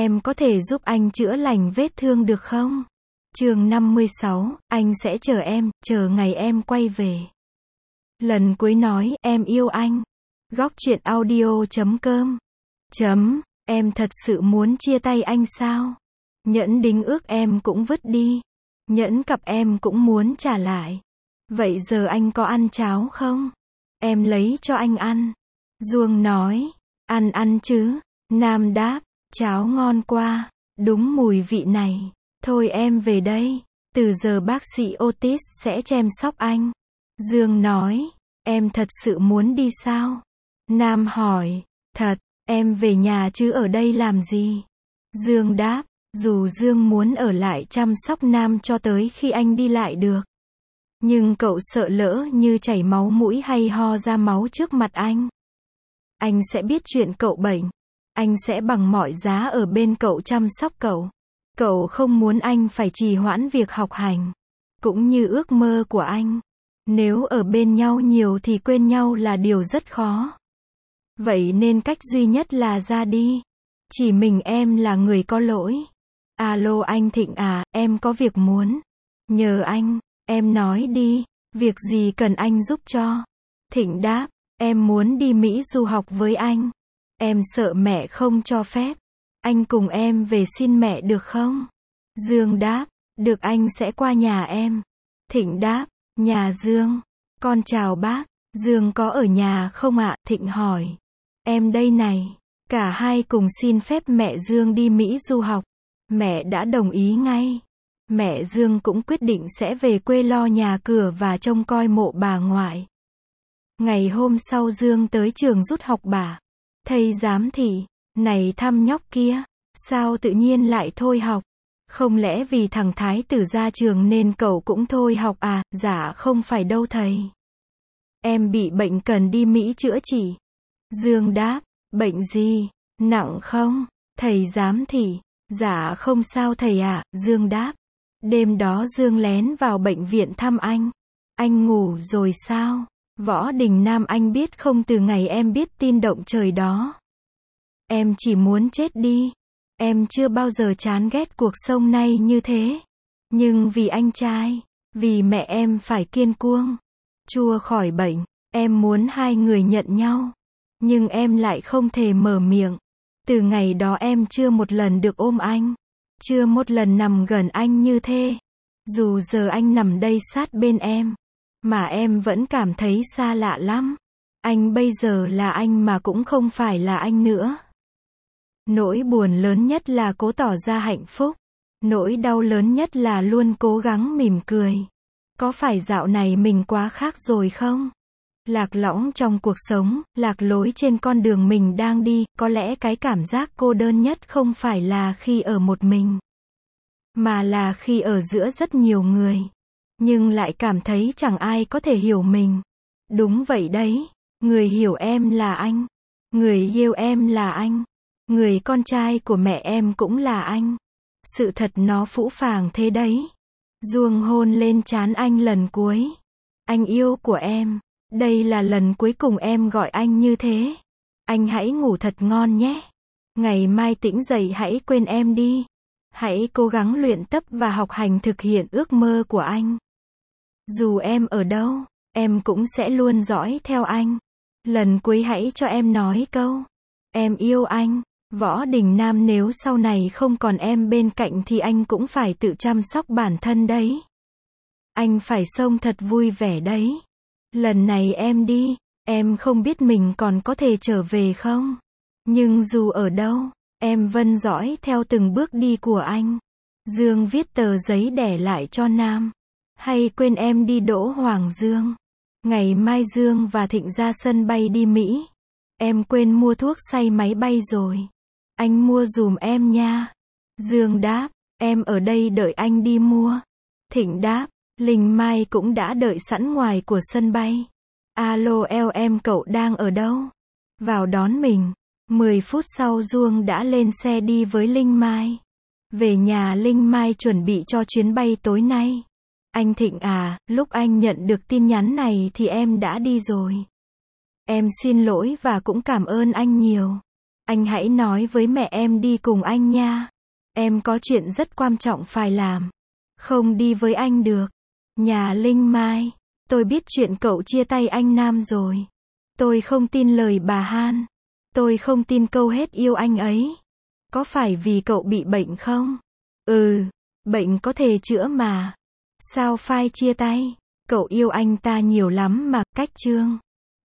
em có thể giúp anh chữa lành vết thương được không? Chương 56, anh sẽ chờ em, chờ ngày em quay về. Lần cuối nói, em yêu anh. Góc truyện audio.com. Em thật sự muốn chia tay anh sao? Nhẫn đính ước em cũng vứt đi. Nhẫn cặp em cũng muốn trả lại. Vậy giờ anh có ăn cháo không? Em lấy cho anh ăn. Dương nói, ăn chứ. Nam đáp, cháo ngon quá, đúng mùi vị này. Thôi em về đây, từ giờ bác sĩ Otis sẽ chăm sóc anh. Dương nói, em thật sự muốn đi sao? Nam hỏi, thật, em về nhà chứ ở đây làm gì? Dương đáp, dù Dương muốn ở lại chăm sóc Nam cho tới khi anh đi lại được. Nhưng cậu sợ lỡ như chảy máu mũi hay ho ra máu trước mặt anh. Anh sẽ biết chuyện cậu bệnh. Anh sẽ bằng mọi giá ở bên cậu chăm sóc cậu. Cậu không muốn anh phải trì hoãn việc học hành. Cũng như ước mơ của anh. Nếu ở bên nhau nhiều thì quên nhau là điều rất khó. Vậy nên cách duy nhất là ra đi. Chỉ mình em là người có lỗi. Alo anh Thịnh à, em có việc muốn nhờ anh. Em nói đi, việc gì cần anh giúp cho? Thịnh đáp, em muốn đi Mỹ du học với anh. Em sợ mẹ không cho phép. Anh cùng em về xin mẹ được không? Dương đáp, được anh sẽ qua nhà em. Thịnh đáp, nhà Dương. Con chào bác, Dương có ở nhà không ạ? Thịnh hỏi. Em đây này. Cả hai cùng xin phép mẹ Dương đi Mỹ du học. Mẹ đã đồng ý ngay. Mẹ Dương cũng quyết định sẽ về quê lo nhà cửa và trông coi mộ bà ngoại. Ngày hôm sau Dương tới trường rút học bạ. Thầy giám thị, này thăm nhóc kia, sao tự nhiên lại thôi học? Không lẽ vì thằng Thái tử ra trường nên cậu cũng thôi học à? Dạ không phải đâu thầy. Em bị bệnh cần đi Mỹ chữa trị. Dương đáp, bệnh gì? Nặng không? Thầy giám thị, dạ không sao thầy ạ. Dương đáp, đêm đó Dương lén vào bệnh viện thăm anh. Anh ngủ rồi sao? Võ Đình Nam anh biết không, từ ngày em biết tin động trời đó. Em chỉ muốn chết đi. Em chưa bao giờ chán ghét cuộc sống này như thế. Nhưng vì anh trai, vì mẹ em phải kiên cường, chua khỏi bệnh, em muốn hai người nhận nhau. Nhưng em lại không thể mở miệng. Từ ngày đó em chưa một lần được ôm anh. Chưa một lần nằm gần anh như thế. Dù giờ anh nằm đây sát bên em, mà em vẫn cảm thấy xa lạ lắm. Anh bây giờ là anh mà cũng không phải là anh nữa. Nỗi buồn lớn nhất là cố tỏ ra hạnh phúc. Nỗi đau lớn nhất là luôn cố gắng mỉm cười. Có phải dạo này mình quá khác rồi không? Lạc lõng trong cuộc sống, lạc lối trên con đường mình đang đi, có lẽ cái cảm giác cô đơn nhất không phải là khi ở một mình, mà là khi ở giữa rất nhiều người, nhưng lại cảm thấy chẳng ai có thể hiểu mình. Đúng vậy đấy, người hiểu em là anh, người yêu em là anh, người con trai của mẹ em cũng là anh. Sự thật nó phũ phàng thế đấy. Dương hôn lên trán anh lần cuối. Anh yêu của em, đây là lần cuối cùng em gọi anh như thế. Anh hãy ngủ thật ngon nhé. Ngày mai tỉnh dậy hãy quên em đi. Hãy cố gắng luyện tập và học hành thực hiện ước mơ của anh. Dù em ở đâu, em cũng sẽ luôn dõi theo anh. Lần cuối hãy cho em nói câu, em yêu anh. Võ Đình Nam, nếu sau này không còn em bên cạnh thì anh cũng phải tự chăm sóc bản thân đấy. Anh phải sống thật vui vẻ đấy. Lần này em đi, em không biết mình còn có thể trở về không. Nhưng dù ở đâu, em vẫn dõi theo từng bước đi của anh. Dương viết tờ giấy để lại cho Nam. Hay quên em đi Đỗ Hoàng Dương. Ngày mai Dương và Thịnh ra sân bay đi Mỹ. Em quên mua thuốc say máy bay rồi. Anh mua dùm em nha. Dương đáp, em ở đây đợi anh đi mua. Thịnh đáp, Linh Mai cũng đã đợi sẵn ngoài của sân bay. Alo em, cậu đang ở đâu? Vào đón mình. 10 phút sau Dương đã lên xe đi với Linh Mai. Về nhà Linh Mai chuẩn bị cho chuyến bay tối nay. Anh Thịnh à, lúc anh nhận được tin nhắn này thì em đã đi rồi. Em xin lỗi và cũng cảm ơn anh nhiều. Anh hãy nói với mẹ em đi cùng anh nha. Em có chuyện rất quan trọng phải làm. Không đi với anh được. Nhà Linh Mai. Tôi biết chuyện cậu chia tay anh Nam rồi. Tôi không tin lời bà Han. Tôi không tin câu hết yêu anh ấy. Có phải vì cậu bị bệnh không? Ừ, bệnh có thể chữa mà. Sao phai chia tay? Cậu yêu anh ta nhiều lắm mà, cách Trương.